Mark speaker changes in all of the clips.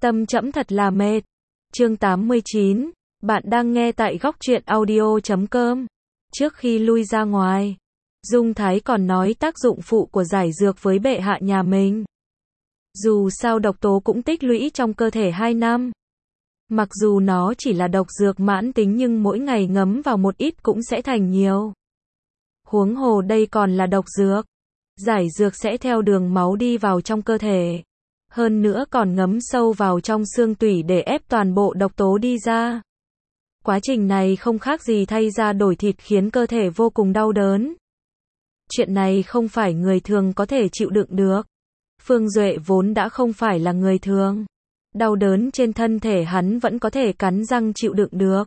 Speaker 1: Tâm trẫm thật là mệt. Chương 89, bạn đang nghe tại góc truyện audio.com. Trước khi lui ra ngoài, Dung Thái còn nói tác dụng phụ của giải dược với bệ hạ nhà mình. Dù sao độc tố cũng tích lũy trong cơ thể 2 năm. Mặc dù nó chỉ là độc dược mãn tính nhưng mỗi ngày ngấm vào một ít cũng sẽ thành nhiều. Huống hồ đây còn là độc dược. Giải dược sẽ theo đường máu đi vào trong cơ thể. Hơn nữa còn ngấm sâu vào trong xương tủy để ép toàn bộ độc tố đi ra. Quá trình này không khác gì thay da đổi thịt khiến cơ thể vô cùng đau đớn. Chuyện này không phải người thường có thể chịu đựng được. Phương Duệ vốn đã không phải là người thường. Đau đớn trên thân thể hắn vẫn có thể cắn răng chịu đựng được.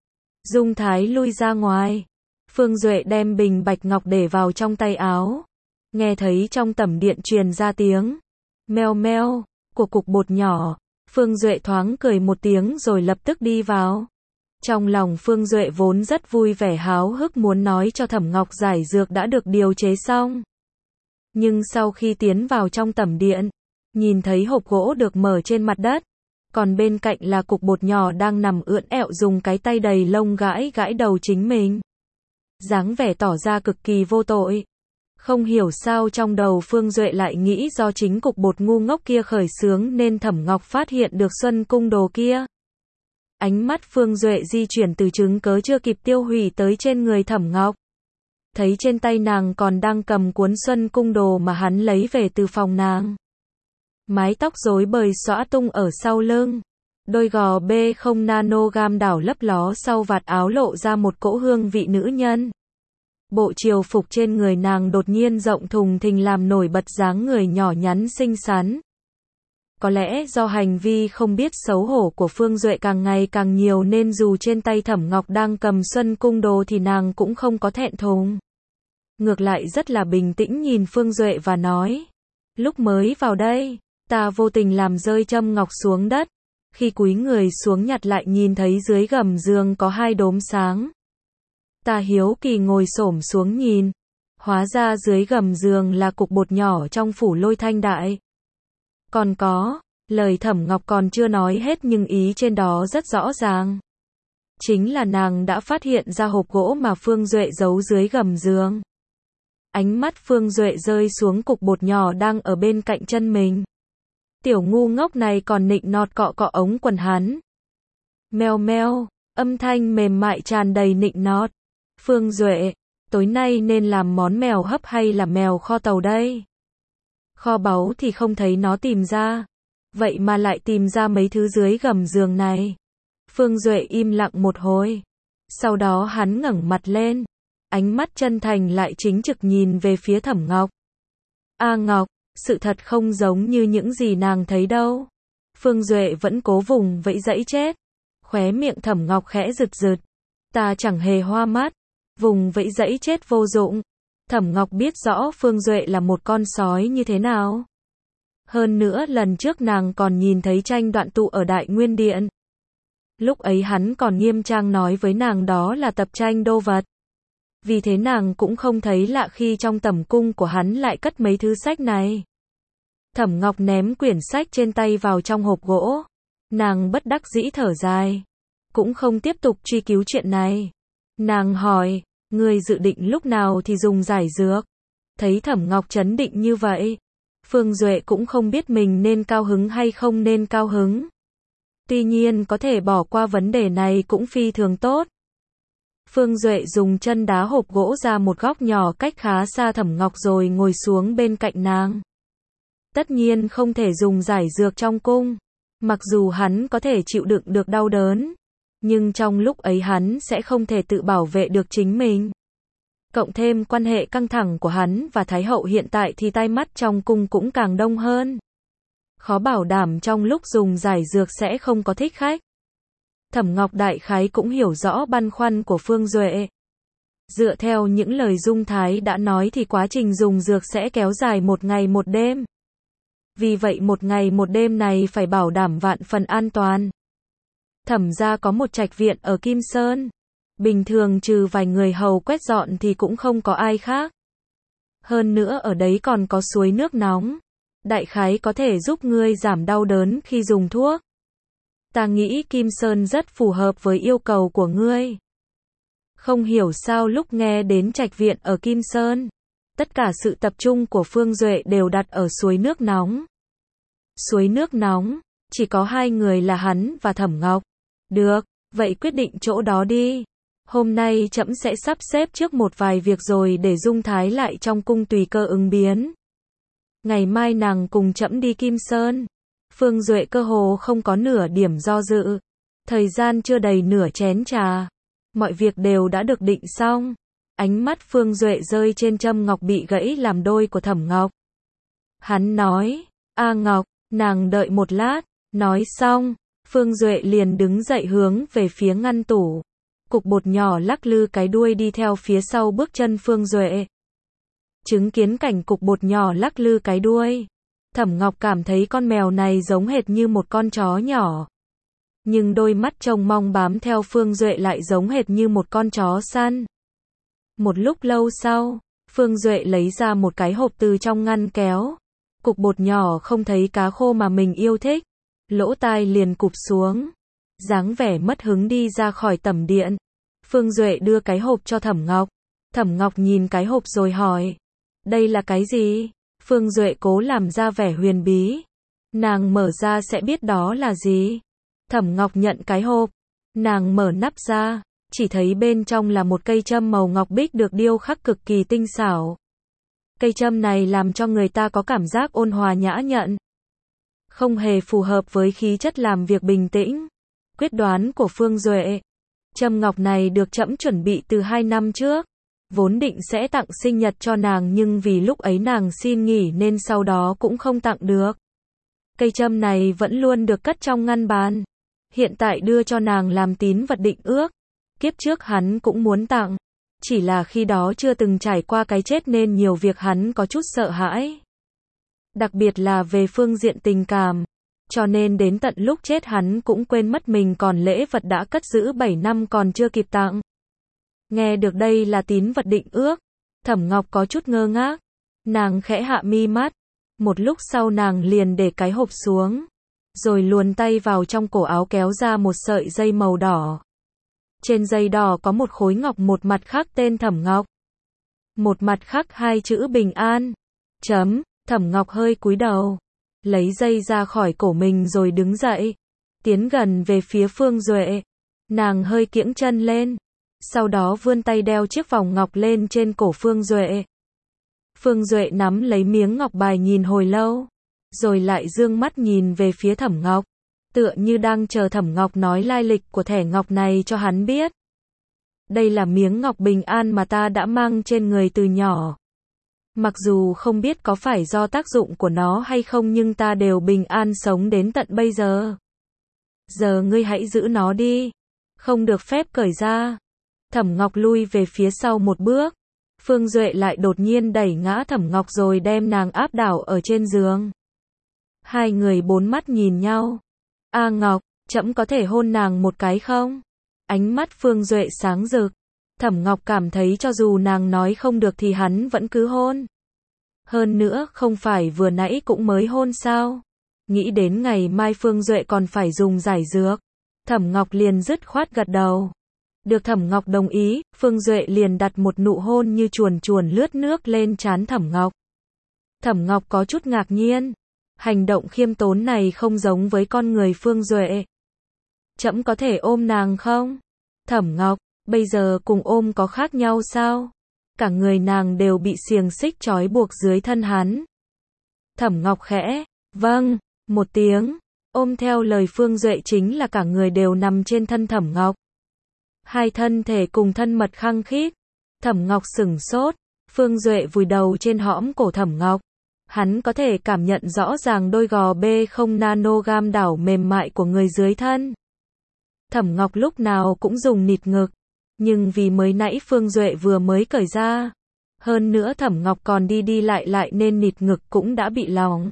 Speaker 1: Dung Thái lui ra ngoài. Phương Duệ đem bình bạch ngọc để vào trong tay áo. Nghe thấy trong tẩm điện truyền ra tiếng meo meo của cục bột nhỏ. Phương Duệ thoáng cười một tiếng rồi lập tức đi vào. Trong lòng Phương Duệ vốn rất vui vẻ háo hức muốn nói cho Thẩm Ngọc giải dược đã được điều chế xong. Nhưng sau khi tiến vào trong tẩm điện, nhìn thấy hộp gỗ được mở trên mặt đất, còn bên cạnh là cục bột nhỏ đang nằm ưỡn ẹo dùng cái tay đầy lông gãi gãi đầu chính mình. Dáng vẻ tỏ ra cực kỳ vô tội. Không hiểu sao trong đầu Phương Duệ lại nghĩ do chính cục bột ngu ngốc kia khởi xướng nên Thẩm Ngọc phát hiện được Xuân Cung đồ kia. Ánh mắt Phương Duệ di chuyển từ chứng cớ chưa kịp tiêu hủy tới trên người Thẩm Ngọc. Thấy trên tay nàng còn đang cầm cuốn Xuân Cung đồ mà hắn lấy về từ phòng nàng. Mái tóc rối bời xõa tung ở sau lưng. Đôi gò bê không nanogam đảo lấp ló sau vạt áo lộ ra một cỗ hương vị nữ nhân. Bộ triều phục trên người nàng đột nhiên rộng thùng thình làm nổi bật dáng người nhỏ nhắn xinh xắn. Có lẽ do hành vi không biết xấu hổ của Phương Duệ càng ngày càng nhiều nên dù trên tay Thẩm Ngọc đang cầm Xuân Cung đồ thì nàng cũng không có thẹn thùng. Ngược lại rất là bình tĩnh nhìn Phương Duệ và nói. Lúc mới vào đây, ta vô tình làm rơi châm ngọc xuống đất. Khi cúi người xuống nhặt lại nhìn thấy dưới gầm giường có 2 đốm sáng. Ta hiếu kỳ ngồi xổm xuống nhìn. Hóa ra dưới gầm giường là cục bột nhỏ trong phủ Lôi Thanh Đại. Còn có, lời Thẩm Ngọc còn chưa nói hết nhưng ý trên đó rất rõ ràng. Chính là nàng đã phát hiện ra hộp gỗ mà Phương Duệ giấu dưới gầm giường. Ánh mắt Phương Duệ rơi xuống cục bột nhỏ đang ở bên cạnh chân mình. Tiểu ngu ngốc này còn nịnh nọt cọ cọ ống quần hắn. Meo meo, âm thanh mềm mại tràn đầy nịnh nọt. Phương Duệ, tối nay nên làm món mèo hấp hay là mèo kho tàu đây? Kho báu thì không thấy nó tìm ra. Vậy mà lại tìm ra mấy thứ dưới gầm giường này. Phương Duệ im lặng một hồi. Sau đó hắn ngẩng mặt lên. Ánh mắt chân thành lại chính trực nhìn về phía Thẩm Ngọc. A Ngọc, sự thật không giống như những gì nàng thấy đâu. Phương Duệ vẫn cố vùng vẫy dãy chết. Khóe miệng Thẩm Ngọc khẽ rực rực. Ta chẳng hề hoa mắt. Vùng vẫy dãy chết vô dụng. Thẩm Ngọc biết rõ Phương Duệ là một con sói như thế nào. Hơn nữa lần trước nàng còn nhìn thấy tranh đoạn tụ ở Đại Nguyên Điện. Lúc ấy hắn còn nghiêm trang nói với nàng đó là tập tranh đô vật. Vì thế nàng cũng không thấy lạ khi trong tẩm cung của hắn lại cất mấy thứ sách này. Thẩm Ngọc ném quyển sách trên tay vào trong hộp gỗ. Nàng bất đắc dĩ thở dài. Cũng không tiếp tục truy cứu chuyện này. Nàng hỏi, ngươi dự định lúc nào thì dùng giải dược? Thấy Thẩm Ngọc trấn định như vậy. Phương Duệ cũng không biết mình nên cao hứng hay không nên cao hứng. Tuy nhiên có thể bỏ qua vấn đề này cũng phi thường tốt. Phương Duệ dùng chân đá hộp gỗ ra một góc nhỏ cách khá xa Thẩm Ngọc rồi ngồi xuống bên cạnh nàng. Tất nhiên không thể dùng giải dược trong cung. Mặc dù hắn có thể chịu đựng được đau đớn. Nhưng trong lúc ấy hắn sẽ không thể tự bảo vệ được chính mình. Cộng thêm quan hệ căng thẳng của hắn và Thái hậu hiện tại thì tai mắt trong cung cũng càng đông hơn. Khó bảo đảm trong lúc dùng giải dược sẽ không có thích khách. Thẩm Ngọc đại khái cũng hiểu rõ băn khoăn của Phương Duệ. Dựa theo những lời Dung Thái đã nói thì quá trình dùng dược sẽ kéo dài 1 ngày 1 đêm. Vì vậy 1 ngày 1 đêm này phải bảo đảm vạn phần an toàn. Thẩm gia có một trạch viện ở Kim Sơn. Bình thường trừ vài người hầu quét dọn thì cũng không có ai khác. Hơn nữa ở đấy còn có suối nước nóng. đại khái có thể giúp ngươi giảm đau đớn khi dùng thuốc. Ta nghĩ Kim Sơn rất phù hợp với yêu cầu của ngươi. Không hiểu sao lúc nghe đến trạch viện ở Kim Sơn, tất cả sự tập trung của Phương Duệ đều đặt ở suối nước nóng. Suối nước nóng, chỉ có hai người là hắn và Thẩm Ngọc. Được, vậy quyết định chỗ đó đi. Hôm nay trẫm sẽ sắp xếp trước một vài việc rồi để Dung Thái lại trong cung tùy cơ ứng biến. Ngày mai nàng cùng trẫm đi Kim Sơn. Phương Duệ cơ hồ không có nửa điểm do dự. Thời gian chưa đầy nửa chén trà. Mọi việc đều đã được định xong. Ánh mắt Phương Duệ rơi trên châm ngọc bị gãy làm đôi của Thẩm Ngọc. Hắn nói, A Ngọc, nàng đợi một lát. Nói xong, Phương Duệ liền đứng dậy hướng về phía ngăn tủ. Cục bột nhỏ lắc lư cái đuôi đi theo phía sau bước chân Phương Duệ. Chứng kiến cảnh cục bột nhỏ lắc lư cái đuôi, Thẩm Ngọc cảm thấy con mèo này giống hệt như một con chó nhỏ. Nhưng đôi mắt trông mong bám theo Phương Duệ lại giống hệt như một con chó săn. Một lúc lâu sau, Phương Duệ lấy ra một cái hộp từ trong ngăn kéo. Cục bột nhỏ không thấy cá khô mà mình yêu thích, lỗ tai liền cụp xuống, dáng vẻ mất hứng đi ra khỏi tẩm điện. Phương Duệ đưa cái hộp cho Thẩm Ngọc. Thẩm Ngọc nhìn cái hộp rồi hỏi, đây là cái gì? Phương Duệ cố làm ra vẻ huyền bí. Nàng mở ra sẽ biết đó là gì. Thẩm Ngọc nhận cái hộp. Nàng mở nắp ra, chỉ thấy bên trong là một cây châm màu ngọc bích được điêu khắc cực kỳ tinh xảo. Cây châm này làm cho người ta có cảm giác ôn hòa nhã nhặn. Không hề phù hợp với khí chất làm việc bình tĩnh, quyết đoán của Phương Duệ. Châm ngọc này được trẫm chuẩn bị từ 2 năm trước. Vốn định sẽ tặng sinh nhật cho nàng nhưng vì lúc ấy nàng xin nghỉ nên sau đó cũng không tặng được. Cây châm này vẫn luôn được cất trong ngăn bàn. Hiện tại đưa cho nàng làm tín vật định ước. Kiếp trước hắn cũng muốn tặng. Chỉ là khi đó chưa từng trải qua cái chết nên nhiều việc hắn có chút sợ hãi. Đặc biệt là về phương diện tình cảm. Cho nên đến tận lúc chết hắn cũng quên mất mình còn lễ vật đã cất giữ 7 năm còn chưa kịp tặng. Nghe được đây là tín vật định ước, Thẩm Ngọc có chút ngơ ngác. Nàng khẽ hạ mi mắt. Một lúc sau nàng liền để cái hộp xuống. Rồi luồn tay vào trong cổ áo kéo ra một sợi dây màu đỏ. Trên dây đỏ có một khối ngọc, một mặt khắc tên Thẩm Ngọc. Một mặt khắc 2 chữ bình an. Thẩm Ngọc hơi cúi đầu. Lấy dây ra khỏi cổ mình rồi đứng dậy. Tiến gần về phía Phương Duệ. Nàng hơi kiễng chân lên. Sau đó vươn tay đeo chiếc vòng ngọc lên trên cổ Phương Duệ. Phương Duệ nắm lấy miếng ngọc bài nhìn hồi lâu. Rồi lại dương mắt nhìn về phía Thẩm Ngọc. Tựa như đang chờ Thẩm Ngọc nói lai lịch của thẻ ngọc này cho hắn biết. Đây là miếng ngọc bình an mà ta đã mang trên người từ nhỏ. Mặc dù không biết có phải do tác dụng của nó hay không nhưng ta đều bình an sống đến tận bây giờ. Giờ ngươi hãy giữ nó đi. Không được phép cởi ra. Thẩm Ngọc lui về phía sau một bước. Phương Duệ lại đột nhiên đẩy ngã Thẩm Ngọc rồi đem nàng áp đảo ở trên giường. Hai người bốn mắt nhìn nhau. A Ngọc, trẫm có thể hôn nàng một cái không? Ánh mắt Phương Duệ sáng rực. Thẩm Ngọc cảm thấy cho dù nàng nói không được thì hắn vẫn cứ hôn. Hơn nữa không phải vừa nãy cũng mới hôn sao? Nghĩ đến ngày mai Phương Duệ còn phải dùng giải dược. Thẩm Ngọc liền dứt khoát gật đầu. Được Thẩm Ngọc đồng ý, Phương Duệ liền đặt một nụ hôn như chuồn chuồn lướt nước lên trán Thẩm Ngọc. Thẩm Ngọc có chút ngạc nhiên. Hành động khiêm tốn này không giống với con người Phương Duệ. Trẫm có thể ôm nàng không? Thẩm Ngọc, bây giờ cùng ôm có khác nhau sao? Cả người nàng đều bị xiềng xích trói buộc dưới thân hắn. Thẩm Ngọc khẽ, vâng, một tiếng. Ôm theo lời Phương Duệ chính là cả người đều nằm trên thân Thẩm Ngọc. Hai thân thể cùng thân mật khăng khít. Thẩm Ngọc sửng sốt. Phương Duệ vùi đầu trên hõm cổ Thẩm Ngọc. Hắn có thể cảm nhận rõ ràng đôi gò bê không nanogam đảo mềm mại của người dưới thân. Thẩm Ngọc lúc nào cũng dùng nịt ngực. Nhưng vì mới nãy Phương Duệ vừa mới cởi ra. Hơn nữa Thẩm Ngọc còn đi đi lại nên nịt ngực cũng đã bị lỏng.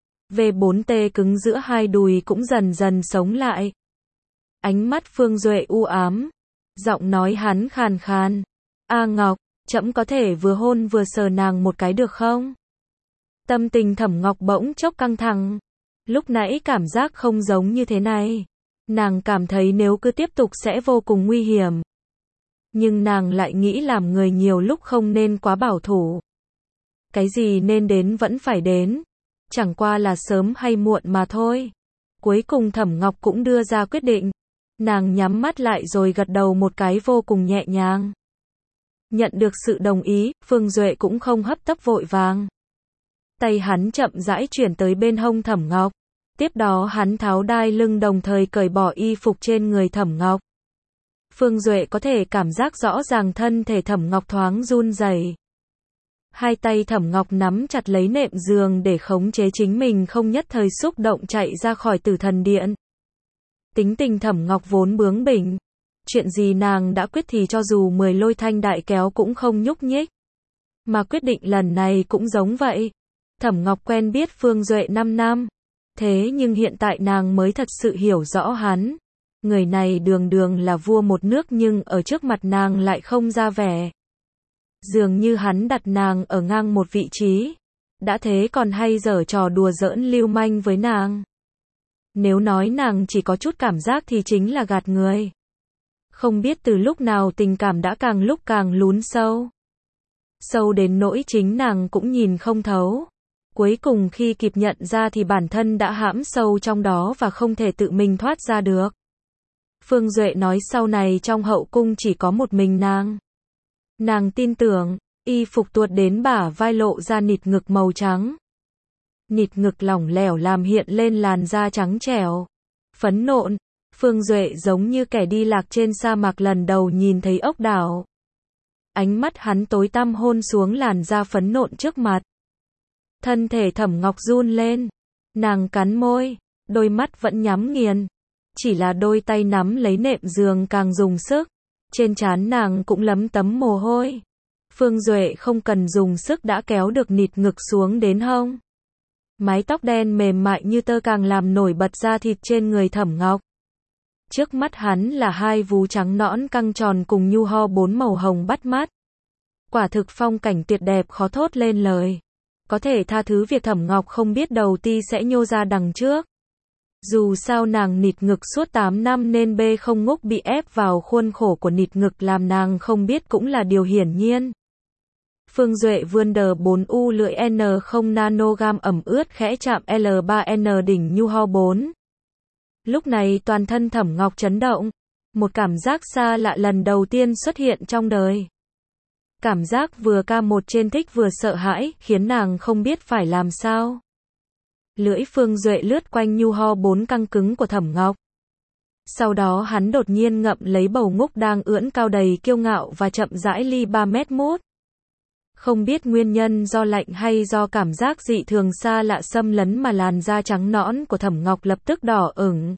Speaker 1: V4T cứng giữa hai đùi cũng dần dần sống lại. Ánh mắt Phương Duệ u ám. Giọng nói hắn khàn khàn. A Ngọc, trẫm có thể vừa hôn vừa sờ nàng một cái được không? Tâm tình Thẩm Ngọc bỗng chốc căng thẳng. Lúc nãy cảm giác không giống như thế này. Nàng cảm thấy nếu cứ tiếp tục sẽ vô cùng nguy hiểm. Nhưng nàng lại nghĩ làm người nhiều lúc không nên quá bảo thủ. Cái gì nên đến vẫn phải đến. Chẳng qua là sớm hay muộn mà thôi. Cuối cùng Thẩm Ngọc cũng đưa ra quyết định. Nàng nhắm mắt lại rồi gật đầu một cái vô cùng nhẹ nhàng. Nhận được sự đồng ý, Phương Duệ cũng không hấp tấp vội vàng. Tay hắn chậm rãi chuyển tới bên hông Thẩm Ngọc. Tiếp đó hắn tháo đai lưng đồng thời cởi bỏ y phục trên người Thẩm Ngọc. Phương Duệ có thể cảm giác rõ ràng thân thể Thẩm Ngọc thoáng run rẩy. Hai tay Thẩm Ngọc nắm chặt lấy nệm giường để khống chế chính mình không nhất thời xúc động chạy ra khỏi Tử Thần Điện. Tính tình Thẩm Ngọc vốn bướng bỉnh. Chuyện gì nàng đã quyết thì cho dù 10 lôi thanh đại kéo cũng không nhúc nhích. Mà quyết định lần này cũng giống vậy. Thẩm Ngọc quen biết Phương Duệ 5 năm. Thế nhưng hiện tại nàng mới thật sự hiểu rõ hắn. Người này đường đường là vua một nước nhưng ở trước mặt nàng lại không ra vẻ. Dường như hắn đặt nàng ở ngang một vị trí. Đã thế còn hay giở trò đùa giỡn lưu manh với nàng. Nếu nói nàng chỉ có chút cảm giác thì chính là gạt người. Không biết từ lúc nào tình cảm đã càng lúc càng lún sâu. Sâu đến nỗi chính nàng cũng nhìn không thấu. Cuối cùng khi kịp nhận ra thì bản thân đã hãm sâu trong đó và không thể tự mình thoát ra được. Phương Duệ nói sau này trong hậu cung chỉ có một mình nàng. Nàng tin tưởng, y phục tuột đến bả vai lộ ra nịt ngực màu trắng. Nịt ngực lỏng lẻo làm hiện lên làn da trắng trẻo. Phấn nộn, Phương Duệ giống như kẻ đi lạc trên sa mạc lần đầu nhìn thấy ốc đảo. Ánh mắt hắn tối tăm hôn xuống làn da phấn nộn trước mặt. Thân thể Thẩm Ngọc run lên. Nàng cắn môi, đôi mắt vẫn nhắm nghiền. Chỉ là đôi tay nắm lấy nệm giường càng dùng sức. Trên trán nàng cũng lấm tấm mồ hôi. Phương Duệ không cần dùng sức đã kéo được nịt ngực xuống đến hông. Mái tóc đen mềm mại như tơ càng làm nổi bật da thịt trên người Thẩm Ngọc. Trước mắt hắn là hai vú trắng nõn căng tròn cùng nhu ho 4 màu hồng bắt mắt. Quả thực phong cảnh tuyệt đẹp khó thốt lên lời. Có thể tha thứ việc Thẩm Ngọc không biết đầu ti sẽ nhô ra đằng trước. Dù sao nàng nịt ngực suốt 8 năm nên bê không ngốc bị ép vào khuôn khổ của nịt ngực làm nàng không biết cũng là điều hiển nhiên. Phương Duệ vươn đờ 4U lưỡi N0 nanogam ẩm ướt khẽ chạm L3N đỉnh nhu ho 4. Lúc này toàn thân Thẩm Ngọc chấn động. Một cảm giác xa lạ lần đầu tiên xuất hiện trong đời. Cảm giác vừa ca một trên thích vừa sợ hãi, khiến nàng không biết phải làm sao. Lưỡi Phương Duệ lướt quanh nhu ho 4 căng cứng của Thẩm Ngọc. Sau đó hắn đột nhiên ngậm lấy bầu ngúc đang ưỡn cao đầy kiêu ngạo và chậm rãi ly 3 mét mút. Không biết nguyên nhân do lạnh hay do cảm giác dị thường xa lạ xâm lấn mà làn da trắng nõn của Thẩm Ngọc lập tức đỏ ửng.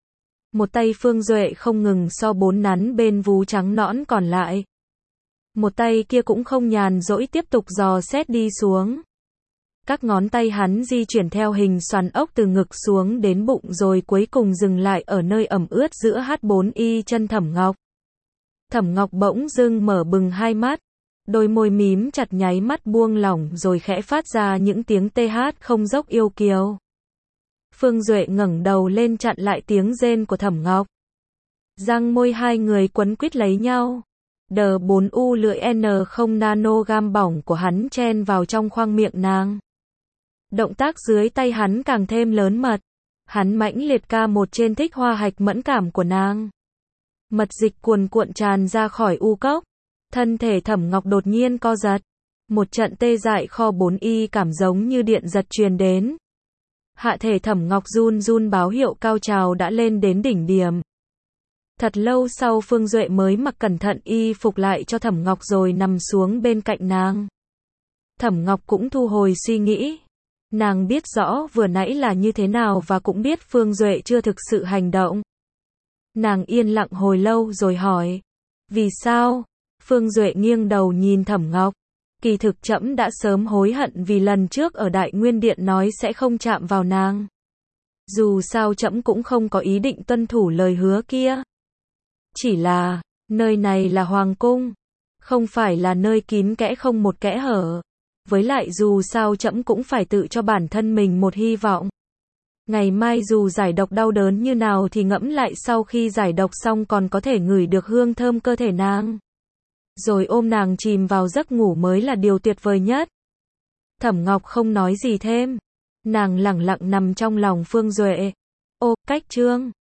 Speaker 1: Một tay Phương Duệ không ngừng so 4 nắn bên vú trắng nõn còn lại. Một tay kia cũng không nhàn rỗi tiếp tục dò xét đi xuống. Các ngón tay hắn di chuyển theo hình xoắn ốc từ ngực xuống đến bụng rồi cuối cùng dừng lại ở nơi ẩm ướt giữa H4Y chân Thẩm Ngọc. Thẩm Ngọc bỗng dưng mở bừng hai mắt. Đôi môi mím chặt nháy mắt buông lỏng rồi khẽ phát ra những tiếng TH không dốc yêu kiều. Phương Duệ ngẩng đầu lên chặn lại tiếng rên của Thẩm Ngọc. Răng môi hai người quấn quýt lấy nhau. Đờ 4U lưỡi N0 nanogam bỏng của hắn chen vào trong khoang miệng nàng. Động tác dưới tay hắn càng thêm lớn mật. Hắn mãnh liệt ca một trên thích hoa hạch mẫn cảm của nàng. Mật dịch cuồn cuộn tràn ra khỏi u cốc. Thân thể Thẩm Ngọc đột nhiên co giật. Một trận tê dại kho 4Y cảm giống như điện giật truyền đến. Hạ thể Thẩm Ngọc run run báo hiệu cao trào đã lên đến đỉnh điểm. Thật lâu sau Phương Duệ mới mặc cẩn thận y phục lại cho Thẩm Ngọc rồi nằm xuống bên cạnh nàng. Thẩm Ngọc cũng thu hồi suy nghĩ. Nàng biết rõ vừa nãy là như thế nào và cũng biết Phương Duệ chưa thực sự hành động. Nàng yên lặng hồi lâu rồi hỏi. Vì sao? Phương Duệ nghiêng đầu nhìn Thẩm Ngọc. Kỳ thực trẫm đã sớm hối hận vì lần trước ở Đại Nguyên Điện nói sẽ không chạm vào nàng. Dù sao trẫm cũng không có ý định tuân thủ lời hứa kia. Chỉ là, nơi này là hoàng cung, không phải là nơi kín kẽ không một kẽ hở. Với lại dù sao trẫm cũng phải tự cho bản thân mình một hy vọng. Ngày mai dù giải độc đau đớn như nào thì ngẫm lại sau khi giải độc xong còn có thể ngửi được hương thơm cơ thể nàng. Rồi ôm nàng chìm vào giấc ngủ mới là điều tuyệt vời nhất. Thẩm Ngọc không nói gì thêm. Nàng lẳng lặng nằm trong lòng Phương Duệ. Ô, cách chương.